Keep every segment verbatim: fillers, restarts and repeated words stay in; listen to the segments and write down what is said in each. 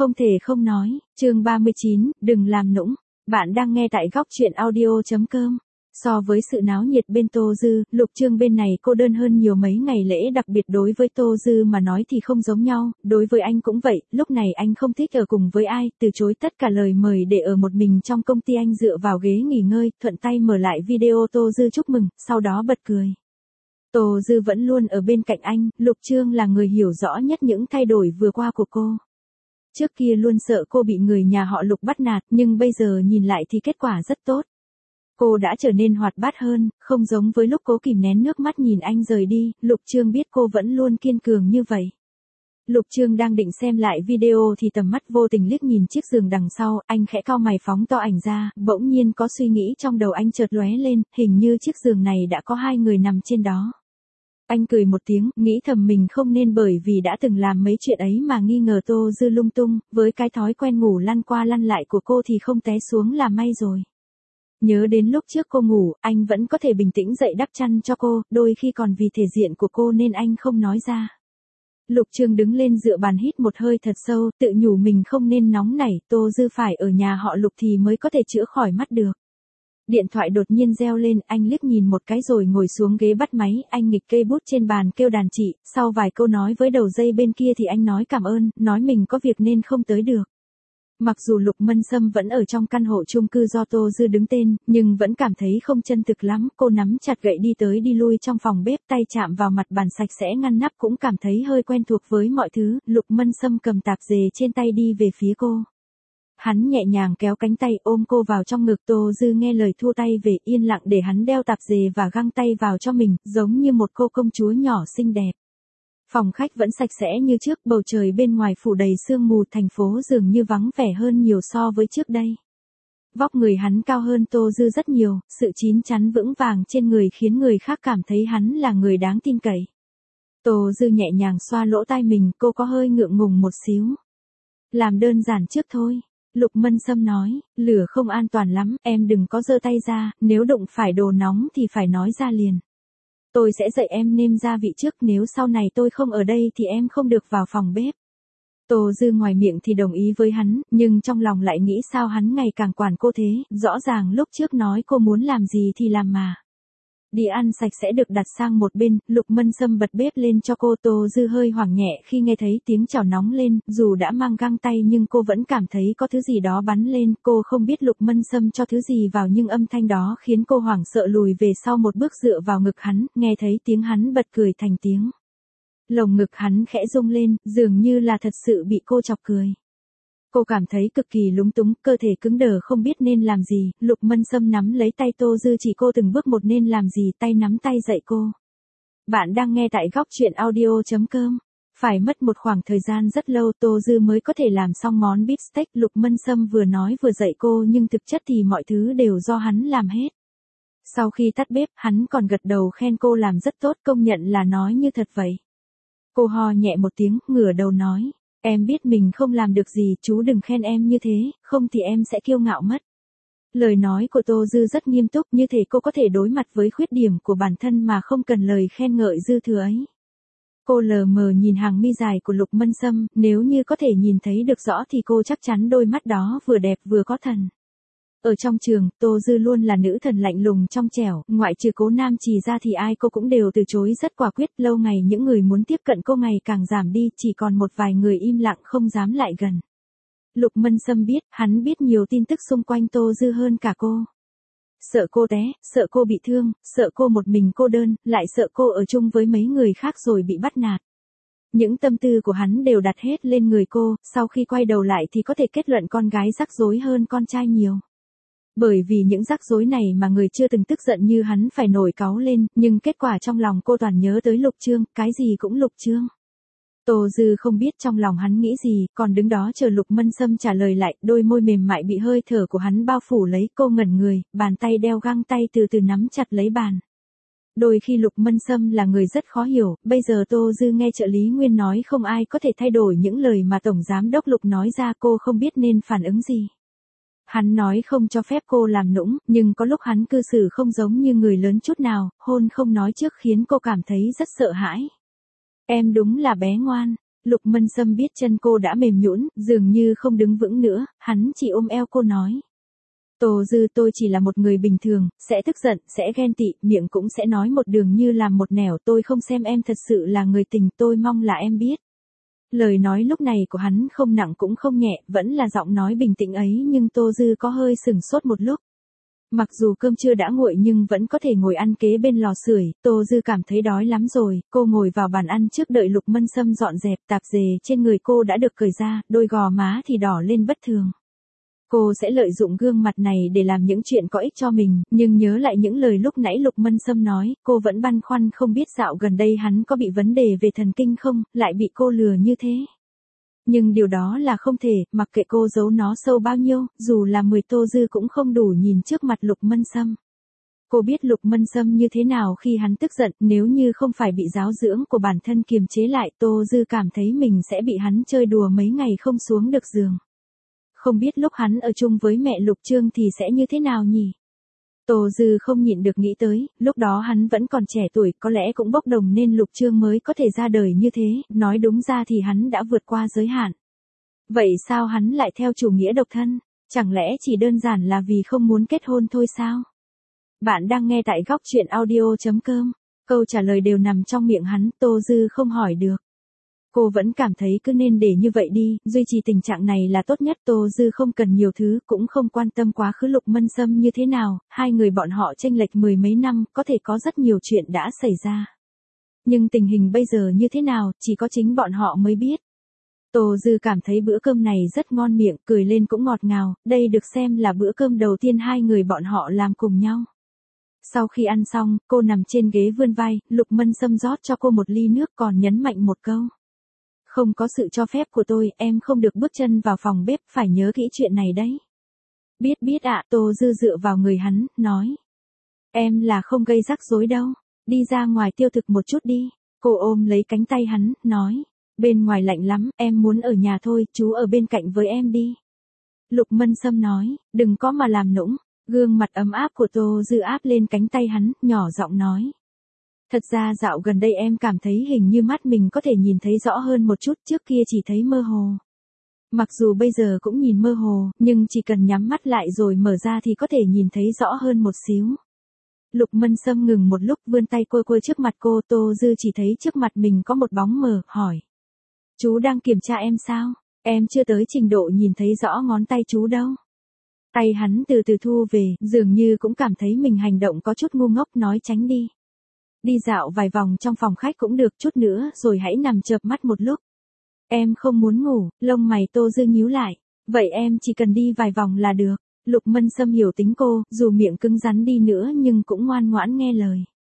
Không thể không nói, chương ba mươi chín, đừng làm nũng. Bạn đang nghe tại góc truyện audio.com. So với sự náo nhiệt bên Tô Dư, Lục Chương bên này cô đơn hơn nhiều mấy ngày lễ đặc biệt đối với Tô Dư mà nói thì không giống nhau, đối với anh cũng vậy, lúc này anh không thích ở cùng với ai, từ chối tất cả lời mời để ở một mình trong công ty anh dựa vào ghế nghỉ ngơi, thuận tay mở lại video Tô Dư chúc mừng, sau đó bật cười. Tô Dư vẫn luôn ở bên cạnh anh, Lục Chương là người hiểu rõ nhất những thay đổi vừa qua của cô. Trước kia luôn sợ cô bị người nhà họ Lục bắt nạt, nhưng bây giờ nhìn lại thì kết quả rất tốt. Cô đã trở nên hoạt bát hơn, không giống với lúc cố kìm nén nước mắt nhìn anh rời đi, Lục Chương biết cô vẫn luôn kiên cường như vậy. Lục Chương đang định xem lại video thì tầm mắt vô tình liếc nhìn chiếc giường đằng sau, anh khẽ cau mày phóng to ảnh ra, bỗng nhiên có suy nghĩ trong đầu anh chợt lóe lên, hình như chiếc giường này đã có hai người nằm trên đó. Anh cười một tiếng, nghĩ thầm mình không nên bởi vì đã từng làm mấy chuyện ấy mà nghi ngờ Tô Dư lung tung, với cái thói quen ngủ lăn qua lăn lại của cô thì không té xuống là may rồi. Nhớ đến lúc trước cô ngủ, anh vẫn có thể bình tĩnh dậy đắp chăn cho cô, đôi khi còn vì thể diện của cô nên anh không nói ra. Lục Chương đứng lên dựa bàn hít một hơi thật sâu, tự nhủ mình không nên nóng nảy, Tô Dư phải ở nhà họ Lục thì mới có thể chữa khỏi mắt được. Điện thoại đột nhiên reo lên, anh liếc nhìn một cái rồi ngồi xuống ghế bắt máy, anh nghịch cây bút trên bàn kêu đàn chị, sau vài câu nói với đầu dây bên kia thì anh nói cảm ơn, nói mình có việc nên không tới được. Mặc dù Lục Mân Sâm vẫn ở trong căn hộ chung cư do Tô Dư đứng tên, nhưng vẫn cảm thấy không chân thực lắm, cô nắm chặt gậy đi tới đi lui trong phòng bếp, tay chạm vào mặt bàn sạch sẽ ngăn nắp cũng cảm thấy hơi quen thuộc với mọi thứ, Lục Mân Sâm cầm tạp dề trên tay đi về phía cô. Hắn nhẹ nhàng kéo cánh tay ôm cô vào trong ngực, Tô Dư nghe lời thua tay về, yên lặng để hắn đeo tạp dề và găng tay vào cho mình, giống như một cô công chúa nhỏ xinh đẹp. Phòng khách vẫn sạch sẽ như trước, bầu trời bên ngoài phủ đầy sương mù, thành phố dường như vắng vẻ hơn nhiều so với trước đây. Vóc người hắn cao hơn Tô Dư rất nhiều, sự chín chắn vững vàng trên người khiến người khác cảm thấy hắn là người đáng tin cậy. Tô Dư nhẹ nhàng xoa lỗ tai mình, cô có hơi ngượng ngùng một xíu. Làm đơn giản trước thôi. Lục Mân Sâm nói, lửa không an toàn lắm, em đừng có giơ tay ra, nếu đụng phải đồ nóng thì phải nói ra liền. Tôi sẽ dạy em nêm gia vị trước, nếu sau này tôi không ở đây thì em không được vào phòng bếp. Tô Dư ngoài miệng thì đồng ý với hắn, nhưng trong lòng lại nghĩ sao hắn ngày càng quản cô thế, rõ ràng lúc trước nói cô muốn làm gì thì làm mà. Đĩa ăn sạch sẽ được đặt sang một bên, Lục Mân Sâm bật bếp lên cho cô, Tô Dư hơi hoảng nhẹ khi nghe thấy tiếng chảo nóng lên, dù đã mang găng tay nhưng cô vẫn cảm thấy có thứ gì đó bắn lên, cô không biết Lục Mân Sâm cho thứ gì vào nhưng âm thanh đó khiến cô hoảng sợ lùi về sau một bước dựa vào ngực hắn, nghe thấy tiếng hắn bật cười thành tiếng. Lồng ngực hắn khẽ rung lên, dường như là thật sự bị cô chọc cười. Cô cảm thấy cực kỳ lúng túng, cơ thể cứng đờ không biết nên làm gì, Lục Mân Sâm nắm lấy tay Tô Dư chỉ cô từng bước một nên làm gì, tay nắm tay dạy cô. Bạn đang nghe tại góc truyện audio.com. Phải mất một khoảng thời gian rất lâu Tô Dư mới có thể làm xong món beef steak, Lục Mân Sâm vừa nói vừa dạy cô nhưng thực chất thì mọi thứ đều do hắn làm hết. Sau khi tắt bếp, hắn còn gật đầu khen cô làm rất tốt, công nhận là nói như thật vậy. Cô ho nhẹ một tiếng, ngửa đầu nói. Em biết mình không làm được gì, chú đừng khen em như thế, không thì em sẽ kiêu ngạo mất. Lời nói của Tô Dư rất nghiêm túc, như thể cô có thể đối mặt với khuyết điểm của bản thân mà không cần lời khen ngợi dư thừa ấy. Cô lờ mờ nhìn hàng mi dài của Lục Mân Sâm, nếu như có thể nhìn thấy được rõ thì cô chắc chắn đôi mắt đó vừa đẹp vừa có thần. Ở trong trường, Tô Dư luôn là nữ thần lạnh lùng trong trẻo, ngoại trừ Cố Nam Trì ra thì ai cô cũng đều từ chối rất quả quyết, lâu ngày những người muốn tiếp cận cô ngày càng giảm đi, chỉ còn một vài người im lặng không dám lại gần. Lục Mân Sâm biết, hắn biết nhiều tin tức xung quanh Tô Dư hơn cả cô. Sợ cô té, sợ cô bị thương, sợ cô một mình cô đơn, lại sợ cô ở chung với mấy người khác rồi bị bắt nạt. Những tâm tư của hắn đều đặt hết lên người cô, sau khi quay đầu lại thì có thể kết luận con gái rắc rối hơn con trai nhiều. Bởi vì những rắc rối này mà người chưa từng tức giận như hắn phải nổi cáu lên, nhưng kết quả trong lòng cô toàn nhớ tới Lục Chương, cái gì cũng Lục Chương. Tô Dư không biết trong lòng hắn nghĩ gì, còn đứng đó chờ Lục Mân Sâm trả lời lại, đôi môi mềm mại bị hơi thở của hắn bao phủ lấy, cô ngẩn người, bàn tay đeo găng tay từ từ nắm chặt lấy bàn. Đôi khi Lục Mân Sâm là người rất khó hiểu, bây giờ Tô Dư nghe trợ lý Nguyên nói không ai có thể thay đổi những lời mà Tổng Giám đốc Lục nói ra, cô không biết nên phản ứng gì. Hắn nói không cho phép cô làm nũng, nhưng có lúc hắn cư xử không giống như người lớn chút nào, hôn không nói trước khiến cô cảm thấy rất sợ hãi. Em đúng là bé ngoan. Lục Mân Sâm biết chân cô đã mềm nhũn, dường như không đứng vững nữa, hắn chỉ ôm eo cô nói. Tô Dư, tôi chỉ là một người bình thường, sẽ tức giận, sẽ ghen tị, miệng cũng sẽ nói một đường như làm một nẻo, tôi không xem em thật sự là người tình, tôi mong là em biết. Lời nói lúc này của hắn không nặng cũng không nhẹ, vẫn là giọng nói bình tĩnh ấy, nhưng Tô Dư có hơi sửng sốt một lúc. Mặc dù cơm trưa đã nguội nhưng vẫn có thể ngồi ăn kế bên lò sưởi, Tô Dư cảm thấy đói lắm rồi, cô ngồi vào bàn ăn trước đợi Lục Mân Sâm dọn dẹp, tạp dề trên người cô đã được cởi ra, đôi gò má thì đỏ lên bất thường. Cô sẽ lợi dụng gương mặt này để làm những chuyện có ích cho mình, nhưng nhớ lại những lời lúc nãy Lục Mân Sâm nói, cô vẫn băn khoăn không biết dạo gần đây hắn có bị vấn đề về thần kinh không, lại bị cô lừa như thế. Nhưng điều đó là không thể, mặc kệ cô giấu nó sâu bao nhiêu, dù là mười Tô Dư cũng không đủ nhìn trước mặt Lục Mân Sâm. Cô biết Lục Mân Sâm như thế nào khi hắn tức giận, nếu như không phải bị giáo dưỡng của bản thân kiềm chế lại, Tô Dư cảm thấy mình sẽ bị hắn chơi đùa mấy ngày không xuống được giường. Không biết lúc hắn ở chung với mẹ Lục Trương thì sẽ như thế nào nhỉ? Tô Dư không nhịn được nghĩ tới, lúc đó hắn vẫn còn trẻ tuổi, có lẽ cũng bốc đồng nên Lục Trương mới có thể ra đời như thế, nói đúng ra thì hắn đã vượt qua giới hạn. Vậy sao hắn lại theo chủ nghĩa độc thân? Chẳng lẽ chỉ đơn giản là vì không muốn kết hôn thôi sao? Bạn đang nghe tại góc truyện audio chấm com. Câu trả lời đều nằm trong miệng hắn, Tô Dư không hỏi được. Cô vẫn cảm thấy cứ nên để như vậy đi, duy trì tình trạng này là tốt nhất. Tô Dư không cần nhiều thứ, cũng không quan tâm quá khứ Lục Mân Sâm như thế nào, hai người bọn họ chênh lệch mười mấy năm, có thể có rất nhiều chuyện đã xảy ra. Nhưng tình hình bây giờ như thế nào, chỉ có chính bọn họ mới biết. Tô Dư cảm thấy bữa cơm này rất ngon miệng, cười lên cũng ngọt ngào, đây được xem là bữa cơm đầu tiên hai người bọn họ làm cùng nhau. Sau khi ăn xong, cô nằm trên ghế vươn vai, Lục Mân Sâm rót cho cô một ly nước còn nhấn mạnh một câu. Không có sự cho phép của tôi, em không được bước chân vào phòng bếp, phải nhớ kỹ chuyện này đấy. Biết biết ạ, Tô Dư dựa vào người hắn, nói. Em là không gây rắc rối đâu, đi ra ngoài tiêu thực một chút đi. Cô ôm lấy cánh tay hắn, nói. Bên ngoài lạnh lắm, em muốn ở nhà thôi, chú ở bên cạnh với em đi. Lục Mân Sâm nói, đừng có mà làm nũng. Gương mặt ấm áp của Tô Dư áp lên cánh tay hắn, nhỏ giọng nói. Thật ra dạo gần đây em cảm thấy hình như mắt mình có thể nhìn thấy rõ hơn một chút, trước kia chỉ thấy mơ hồ. Mặc dù bây giờ cũng nhìn mơ hồ, nhưng chỉ cần nhắm mắt lại rồi mở ra thì có thể nhìn thấy rõ hơn một xíu. Lục Mân Sâm ngừng một lúc vươn tay quơ quơ trước mặt cô, Tô Dư chỉ thấy trước mặt mình có một bóng mờ, hỏi. Chú đang kiểm tra em sao? Em chưa tới trình độ nhìn thấy rõ ngón tay chú đâu. Tay hắn từ từ thu về, dường như cũng cảm thấy mình hành động có chút ngu ngốc, nói tránh đi. Đi dạo vài vòng trong phòng khách cũng được, chút nữa rồi hãy nằm chợp mắt một lúc. Em không muốn ngủ, lông mày Tô Dư nhíu lại. Vậy em chỉ cần đi vài vòng là được. Lục Mân Sâm hiểu tính cô, dù miệng cứng rắn đi nữa nhưng cũng ngoan ngoãn nghe lời.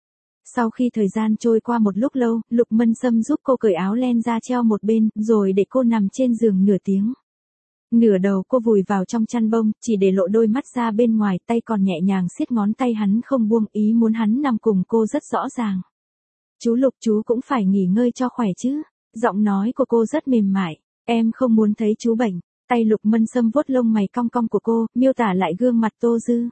Sau khi thời gian trôi qua một lúc lâu, Lục Mân Sâm giúp cô cởi áo len ra treo một bên, rồi để cô nằm trên giường nửa tiếng. Nửa đầu cô vùi vào trong chăn bông, chỉ để lộ đôi mắt ra bên ngoài, tay còn nhẹ nhàng siết ngón tay hắn không buông, ý muốn hắn nằm cùng cô rất rõ ràng. Chú Lục, chú cũng phải nghỉ ngơi cho khỏe chứ. Giọng nói của cô rất mềm mại. Em không muốn thấy chú bệnh. Tay Lục Mân Sâm vuốt lông mày cong cong của cô, miêu tả lại gương mặt Tô Dư.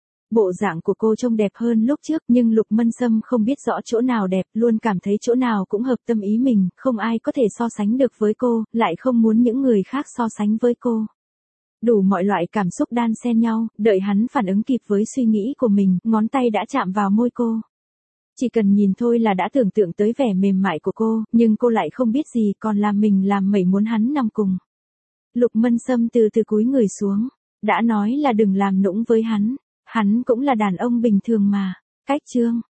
Bộ dạng của cô trông đẹp hơn lúc trước, nhưng Lục Mân Sâm không biết rõ chỗ nào đẹp, luôn cảm thấy chỗ nào cũng hợp tâm ý mình, không ai có thể so sánh được với cô, lại không muốn những người khác so sánh với cô. Đủ mọi loại cảm xúc đan xen nhau, đợi hắn phản ứng kịp với suy nghĩ của mình, ngón tay đã chạm vào môi cô. Chỉ cần nhìn thôi là đã tưởng tượng tới vẻ mềm mại của cô, nhưng cô lại không biết gì, còn làm mình làm mẩy muốn hắn nằm cùng. Lục Mân Sâm từ từ cúi người xuống, đã nói là đừng làm nũng với hắn. Hắn cũng là đàn ông bình thường mà. Cách chương